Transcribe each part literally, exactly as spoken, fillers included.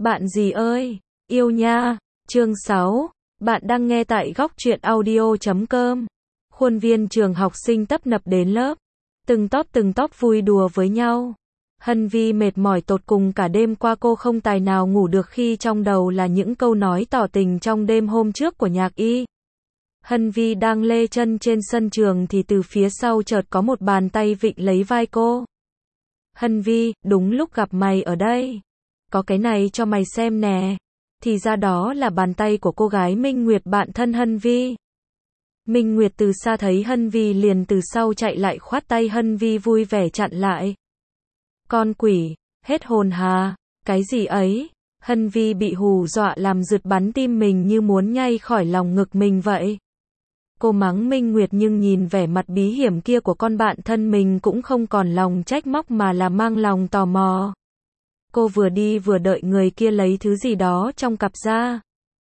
Bạn gì ơi, yêu nha. Chương sáu. Bạn đang nghe tại góc truyện audio chấm com. Khuôn viên trường học sinh tấp nập đến lớp. Từng tóp từng tóp vui đùa với nhau. Hân Vi mệt mỏi tột cùng, cả đêm qua cô không tài nào ngủ được khi trong đầu là những câu nói tỏ tình trong đêm hôm trước của Nhạc Y. Hân Vi đang lê chân trên sân trường thì từ phía sau chợt có một bàn tay vịn lấy vai cô. Hân Vi, đúng lúc gặp mày ở đây. Có cái này cho mày xem nè. Thì ra đó là bàn tay của cô gái Minh Nguyệt, bạn thân Hân Vi. Minh Nguyệt từ xa thấy Hân Vi liền từ sau chạy lại khoát tay Hân Vi vui vẻ chặn lại. Con quỷ, hết hồn hà, cái gì ấy? Hân Vi bị hù dọa làm rượt bắn tim mình như muốn nhảy khỏi lòng ngực mình vậy. Cô mắng Minh Nguyệt nhưng nhìn vẻ mặt bí hiểm kia của con bạn thân mình cũng không còn lòng trách móc mà là mang lòng tò mò. Cô vừa đi vừa đợi người kia lấy thứ gì đó trong cặp ra.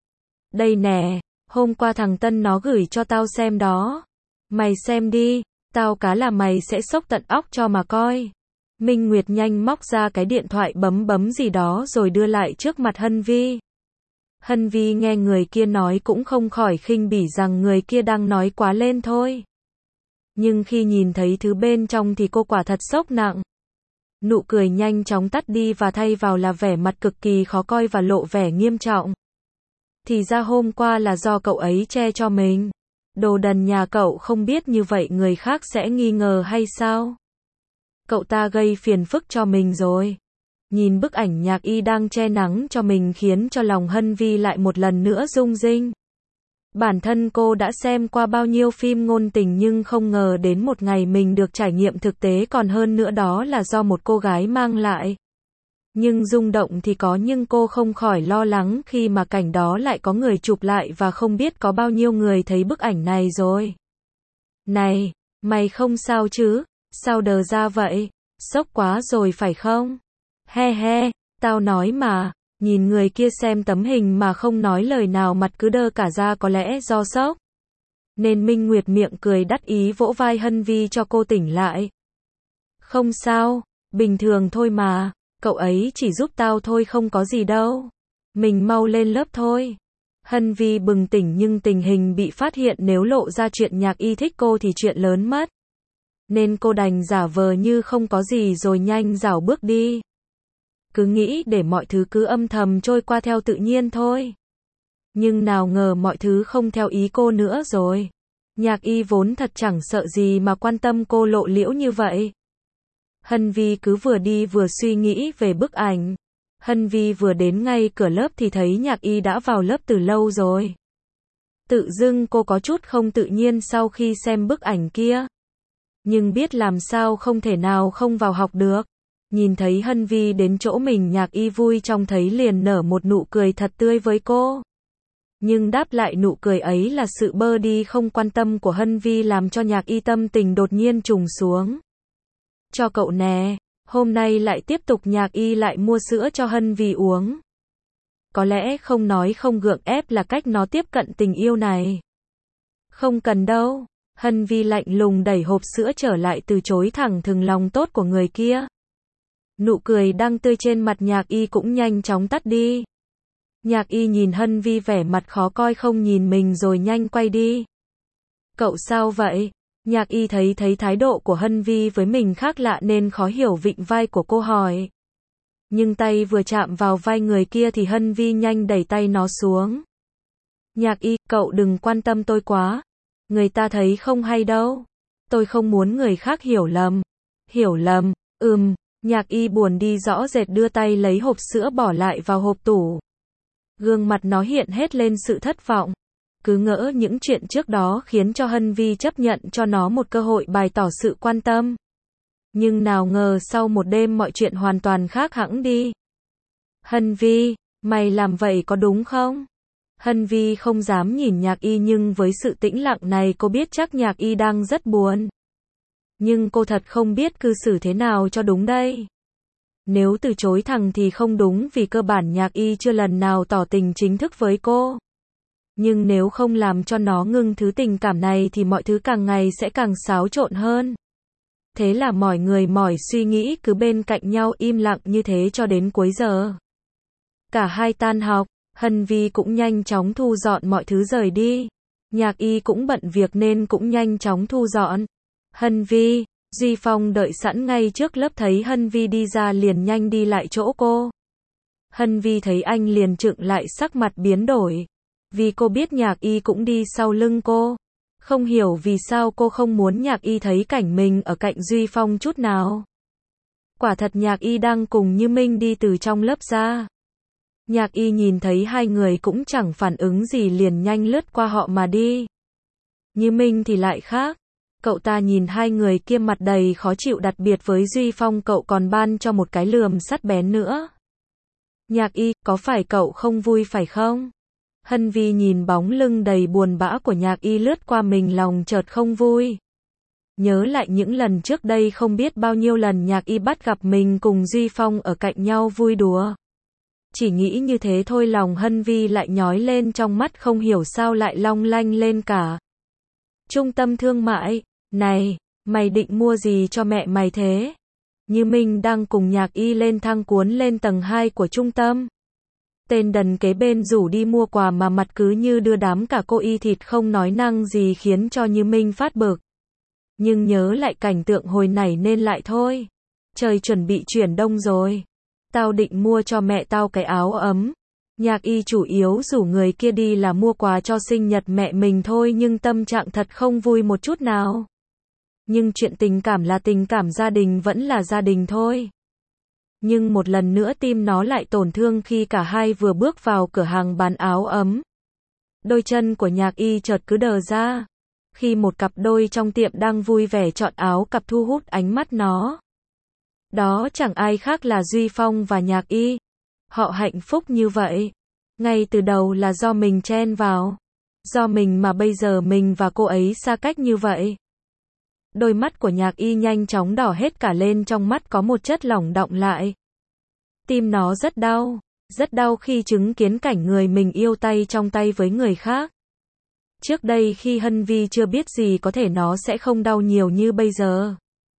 Đây nè, hôm qua thằng Tân nó gửi cho tao xem đó. Mày xem đi, tao cá là mày sẽ xốc tận óc cho mà coi. Minh Nguyệt nhanh móc ra cái điện thoại bấm bấm gì đó rồi đưa lại trước mặt Hân Vi. Hân Vi nghe người kia nói cũng không khỏi khinh bỉ rằng người kia đang nói quá lên thôi. Nhưng khi nhìn thấy thứ bên trong thì cô quả thật sốc nặng. Nụ cười nhanh chóng tắt đi và thay vào là vẻ mặt cực kỳ khó coi và lộ vẻ nghiêm trọng. Thì ra hôm qua là do cậu ấy che cho mình. Đồ đần nhà cậu không biết như vậy người khác sẽ nghi ngờ hay sao? Cậu ta gây phiền phức cho mình rồi. Nhìn bức ảnh Nhạc Y đang che nắng cho mình khiến cho lòng Hân Vi lại một lần nữa rung rinh. Bản thân cô đã xem qua bao nhiêu phim ngôn tình nhưng không ngờ đến một ngày mình được trải nghiệm thực tế, còn hơn nữa đó là do một cô gái mang lại. Nhưng rung động thì có, nhưng cô không khỏi lo lắng khi mà cảnh đó lại có người chụp lại và không biết có bao nhiêu người thấy bức ảnh này rồi. Này, mày không sao chứ? Sao đờ ra vậy? Sốc quá rồi phải không? He he, tao nói mà. Nhìn người kia xem tấm hình mà không nói lời nào, mặt cứ đơ cả ra, có lẽ do sốc. Nên Minh Nguyệt miệng cười đắc ý vỗ vai Hân Vi cho cô tỉnh lại. Không sao, bình thường thôi mà, cậu ấy chỉ giúp tao thôi, không có gì đâu. Mình mau lên lớp thôi. Hân Vi bừng tỉnh nhưng tình hình bị phát hiện nếu lộ ra chuyện Nhạc Y thích cô thì chuyện lớn mất. Nên cô đành giả vờ như không có gì rồi nhanh rảo bước đi. Cứ nghĩ để mọi thứ cứ âm thầm trôi qua theo tự nhiên thôi. Nhưng nào ngờ mọi thứ không theo ý cô nữa rồi. Nhạc Y vốn thật chẳng sợ gì mà quan tâm cô lộ liễu như vậy. Hân Vi cứ vừa đi vừa suy nghĩ về bức ảnh. Hân Vi vừa đến ngay cửa lớp thì thấy Nhạc Y đã vào lớp từ lâu rồi. Tự dưng cô có chút không tự nhiên sau khi xem bức ảnh kia. Nhưng biết làm sao, không thể nào không vào học được. Nhìn thấy Hân Vi đến chỗ mình, Nhạc Y vui trông thấy liền nở một nụ cười thật tươi với cô. Nhưng đáp lại nụ cười ấy là sự bơ đi không quan tâm của Hân Vi làm cho Nhạc Y tâm tình đột nhiên trùng xuống. Cho cậu nè, hôm nay lại tiếp tục. Nhạc Y lại mua sữa cho Hân Vi uống. Có lẽ không nói không gượng ép là cách nó tiếp cận tình yêu này. Không cần đâu. Hân Vi lạnh lùng đẩy hộp sữa trở lại, từ chối thẳng thừng lòng tốt của người kia. Nụ cười đang tươi trên mặt Nhạc Y cũng nhanh chóng tắt đi. Nhạc Y nhìn Hân Vi vẻ mặt khó coi không nhìn mình rồi nhanh quay đi. Cậu sao vậy? Nhạc Y thấy thấy thái độ của Hân Vi với mình khác lạ nên khó hiểu vịn vai của cô hỏi. Nhưng tay vừa chạm vào vai người kia thì Hân Vi nhanh đẩy tay nó xuống. Nhạc Y, cậu đừng quan tâm tôi quá. Người ta thấy không hay đâu. Tôi không muốn người khác hiểu lầm. Hiểu lầm, ừm. Nhạc Y buồn đi rõ rệt đưa tay lấy hộp sữa bỏ lại vào hộp tủ. Gương mặt nó hiện hết lên sự thất vọng. Cứ ngỡ những chuyện trước đó khiến cho Hân Vi chấp nhận cho nó một cơ hội bày tỏ sự quan tâm. Nhưng nào ngờ sau một đêm mọi chuyện hoàn toàn khác hẳn đi. Hân Vi, mày làm vậy có đúng không? Hân Vi không dám nhìn Nhạc Y nhưng với sự tĩnh lặng này cô biết chắc Nhạc Y đang rất buồn. Nhưng cô thật không biết cư xử thế nào cho đúng đây. Nếu từ chối thẳng thì không đúng vì cơ bản Nhạc Y chưa lần nào tỏ tình chính thức với cô. Nhưng nếu không làm cho nó ngưng thứ tình cảm này thì mọi thứ càng ngày sẽ càng xáo trộn hơn. Thế là mọi người mỏi suy nghĩ cứ bên cạnh nhau im lặng như thế cho đến cuối giờ. Cả hai tan học, Hân Vi cũng nhanh chóng thu dọn mọi thứ rời đi. Nhạc Y cũng bận việc nên cũng nhanh chóng thu dọn. Hân Vi, Duy Phong đợi sẵn ngay trước lớp thấy Hân Vi đi ra liền nhanh đi lại chỗ cô. Hân Vi thấy anh liền trựng lại sắc mặt biến đổi. Vì cô biết Nhạc Y cũng đi sau lưng cô. Không hiểu vì sao cô không muốn Nhạc Y thấy cảnh mình ở cạnh Duy Phong chút nào. Quả thật Nhạc Y đang cùng Như Minh đi từ trong lớp ra. Nhạc Y nhìn thấy hai người cũng chẳng phản ứng gì liền nhanh lướt qua họ mà đi. Như Minh thì lại khác. Cậu ta nhìn hai người kia mặt đầy khó chịu, đặc biệt với Duy Phong cậu còn ban cho một cái lườm sắc bén nữa. Nhạc Y, có phải cậu không vui phải không? Hân Vi nhìn bóng lưng đầy buồn bã của Nhạc Y lướt qua mình lòng chợt không vui. Nhớ lại những lần trước đây không biết bao nhiêu lần Nhạc Y bắt gặp mình cùng Duy Phong ở cạnh nhau vui đùa. Chỉ nghĩ như thế thôi lòng Hân Vi lại nhói lên, trong mắt không hiểu sao lại long lanh lên cả. Trung tâm thương mại, này, mày định mua gì cho mẹ mày thế? Như Minh đang cùng Nhạc Y lên thang cuốn lên tầng hai của trung tâm. Tên đần kế bên rủ đi mua quà mà mặt cứ như đưa đám, cả cô Y thịt không nói năng gì khiến cho Như Minh phát bực. Nhưng nhớ lại cảnh tượng hồi nãy nên lại thôi. Trời chuẩn bị chuyển đông rồi. Tao định mua cho mẹ tao cái áo ấm. Nhạc Y chủ yếu rủ người kia đi là mua quà cho sinh nhật mẹ mình thôi, nhưng tâm trạng thật không vui một chút nào. Nhưng chuyện tình cảm là tình cảm, gia đình vẫn là gia đình thôi. Nhưng một lần nữa tim nó lại tổn thương khi cả hai vừa bước vào cửa hàng bán áo ấm. Đôi chân của Nhạc Y chợt cứ đờ ra. Khi một cặp đôi trong tiệm đang vui vẻ chọn áo cặp thu hút ánh mắt nó. Đó chẳng ai khác là Duy Phong và Nhạc Y. Họ hạnh phúc như vậy. Ngay từ đầu là do mình chen vào. Do mình mà bây giờ mình và cô ấy xa cách như vậy. Đôi mắt của Nhạc Y nhanh chóng đỏ hết cả lên, trong mắt có một chất lỏng đọng lại. Tim nó rất đau, rất đau khi chứng kiến cảnh người mình yêu tay trong tay với người khác. Trước đây khi Hân Vi chưa biết gì có thể nó sẽ không đau nhiều như bây giờ.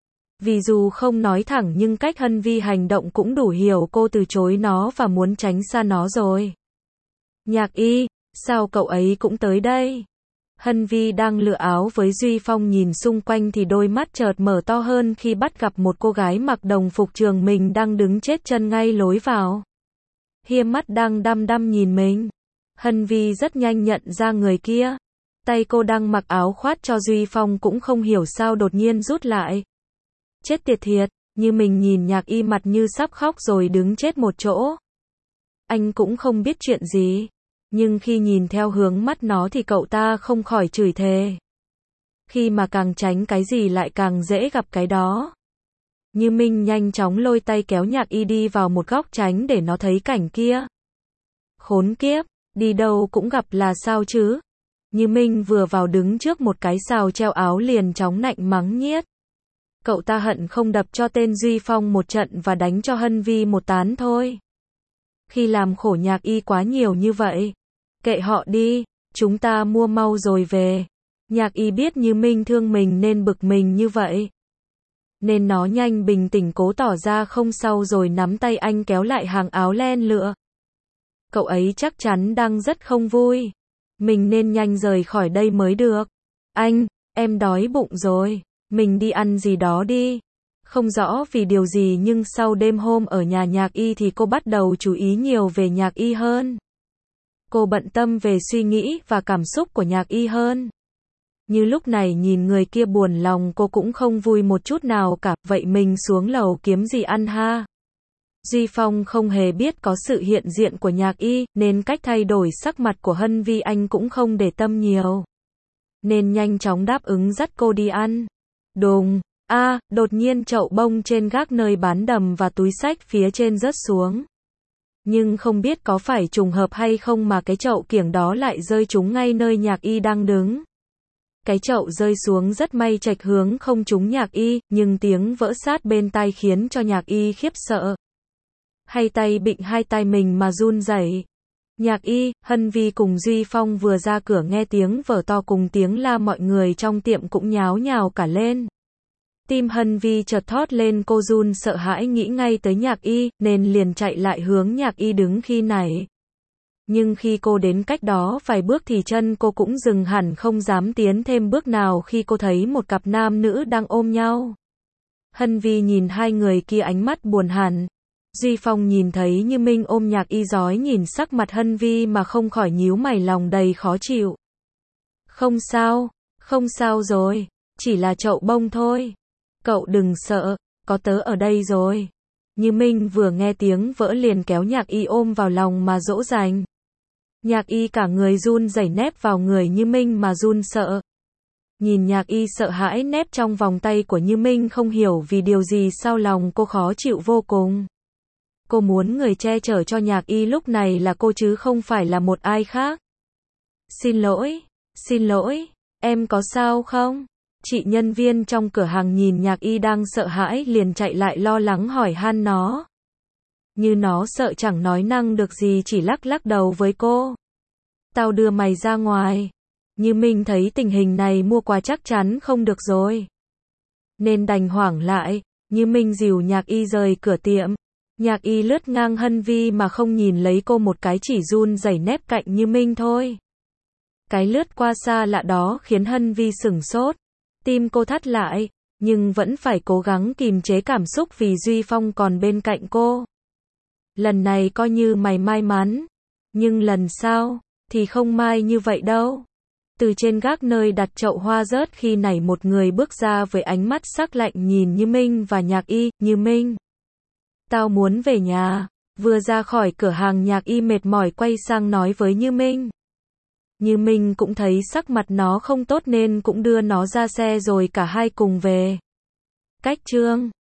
Vì dù không nói thẳng nhưng cách Hân Vi hành động cũng đủ hiểu cô từ chối nó và muốn tránh xa nó rồi. Nhạc Y, sao cậu ấy cũng tới đây? Hân Vi đang lựa áo với Duy Phong, nhìn xung quanh thì đôi mắt chợt mở to hơn khi bắt gặp một cô gái mặc đồng phục trường mình đang đứng chết chân ngay lối vào. Hia mắt đang đăm đăm nhìn mình. Hân Vi rất nhanh nhận ra người kia. Tay cô đang mặc áo khoác cho Duy Phong cũng không hiểu sao đột nhiên rút lại. Chết tiệt thiệt, Như mình nhìn Nhạc Y mặt như sắp khóc rồi đứng chết một chỗ. Anh cũng không biết chuyện gì. Nhưng khi nhìn theo hướng mắt nó thì cậu ta không khỏi chửi thề. Khi mà càng tránh cái gì lại càng dễ gặp cái đó. Như Minh nhanh chóng lôi tay kéo Nhạc Y đi vào một góc tránh để nó thấy cảnh kia. Khốn kiếp, đi đâu cũng gặp là sao chứ? Như Minh vừa vào đứng trước một cái sào treo áo liền chóng nạnh mắng nhiếc. Cậu ta hận không đập cho tên Duy Phong một trận và đánh cho Hân Vi một tán thôi. Khi làm khổ Nhạc Y quá nhiều như vậy. Kệ họ đi, chúng ta mua mau rồi về. Nhạc Y biết Như Minh thương mình nên bực mình như vậy. Nên nó nhanh bình tĩnh cố tỏ ra không sao rồi nắm tay anh kéo lại hàng áo len lựa. Cậu ấy chắc chắn đang rất không vui. Mình nên nhanh rời khỏi đây mới được. Anh, em đói bụng rồi. Mình đi ăn gì đó đi. Không rõ vì điều gì nhưng sau đêm hôm ở nhà Nhạc Y thì cô bắt đầu chú ý nhiều về Nhạc Y hơn. Cô bận tâm về suy nghĩ và cảm xúc của Nhạc Y hơn. Như lúc này nhìn người kia buồn lòng cô cũng không vui một chút nào cả. Vậy mình xuống lầu kiếm gì ăn ha? Duy Phong không hề biết có sự hiện diện của Nhạc Y, nên cách thay đổi sắc mặt của Hân Vi anh cũng không để tâm nhiều. Nên nhanh chóng đáp ứng dắt cô đi ăn. Đùng, a, à, đột nhiên chậu bông trên gác nơi bán đầm và túi xách phía trên rớt xuống. Nhưng không biết có phải trùng hợp hay không mà cái chậu kiểng đó lại rơi trúng ngay nơi Nhạc Y đang đứng. Cái chậu rơi xuống rất may chệch hướng không trúng Nhạc Y, nhưng tiếng vỡ sát bên tai khiến cho Nhạc Y khiếp sợ. Hay tay bịnh hai tay mình mà run rẩy. Nhạc Y, Hân Vi cùng Duy Phong vừa ra cửa nghe tiếng vở to cùng tiếng la, mọi người trong tiệm cũng nháo nhào cả lên. Tim Hân Vi chợt thót lên, cô run sợ hãi nghĩ ngay tới Nhạc Y, nên liền chạy lại hướng Nhạc Y đứng khi nãy. Nhưng khi cô đến cách đó vài bước thì chân cô cũng dừng hẳn, không dám tiến thêm bước nào khi cô thấy một cặp nam nữ đang ôm nhau. Hân Vi nhìn hai người kia ánh mắt buồn hẳn. Duy Phong nhìn thấy Như Minh ôm Nhạc Y rói nhìn sắc mặt Hân Vi mà không khỏi nhíu mày, lòng đầy khó chịu. Không sao, không sao rồi, chỉ là chậu bông thôi. Cậu đừng sợ, có tớ ở đây rồi. Như Minh vừa nghe tiếng vỡ liền kéo Nhạc Y ôm vào lòng mà dỗ dành. Nhạc Y cả người run rẩy nép vào người Như Minh mà run sợ. Nhìn Nhạc Y sợ hãi nép trong vòng tay của Như Minh, không hiểu vì điều gì sao lòng cô khó chịu vô cùng. Cô muốn người che chở cho Nhạc Y lúc này là cô chứ không phải là một ai khác. Xin lỗi, xin lỗi, em có sao không? Chị nhân viên trong cửa hàng nhìn Nhạc Y đang sợ hãi liền chạy lại lo lắng hỏi han nó. Như nó sợ chẳng nói năng được gì, chỉ lắc lắc đầu với cô. Tao đưa mày ra ngoài. Như Minh thấy tình hình này mua quà chắc chắn không được rồi. Nên đành hoảng lại, Như Minh dìu Nhạc Y rời cửa tiệm. Nhạc Y lướt ngang Hân Vi mà không nhìn lấy cô một cái, chỉ run rẩy nép cạnh Như Minh thôi. Cái lướt qua xa lạ đó khiến Hân Vi sửng sốt. Tim cô thắt lại, nhưng vẫn phải cố gắng kìm chế cảm xúc vì Duy Phong còn bên cạnh cô. Lần này coi như mày may mắn, nhưng lần sau thì không may như vậy đâu. Từ trên gác nơi đặt chậu hoa rớt khi nãy một người bước ra với ánh mắt sắc lạnh nhìn Như Minh và Nhạc Y. Như Minh, tao muốn về nhà. Vừa ra khỏi cửa hàng, Nhạc Y mệt mỏi quay sang nói với Như Minh. Như Minh cũng thấy sắc mặt nó không tốt nên cũng đưa nó ra xe rồi cả hai cùng về. Cách chương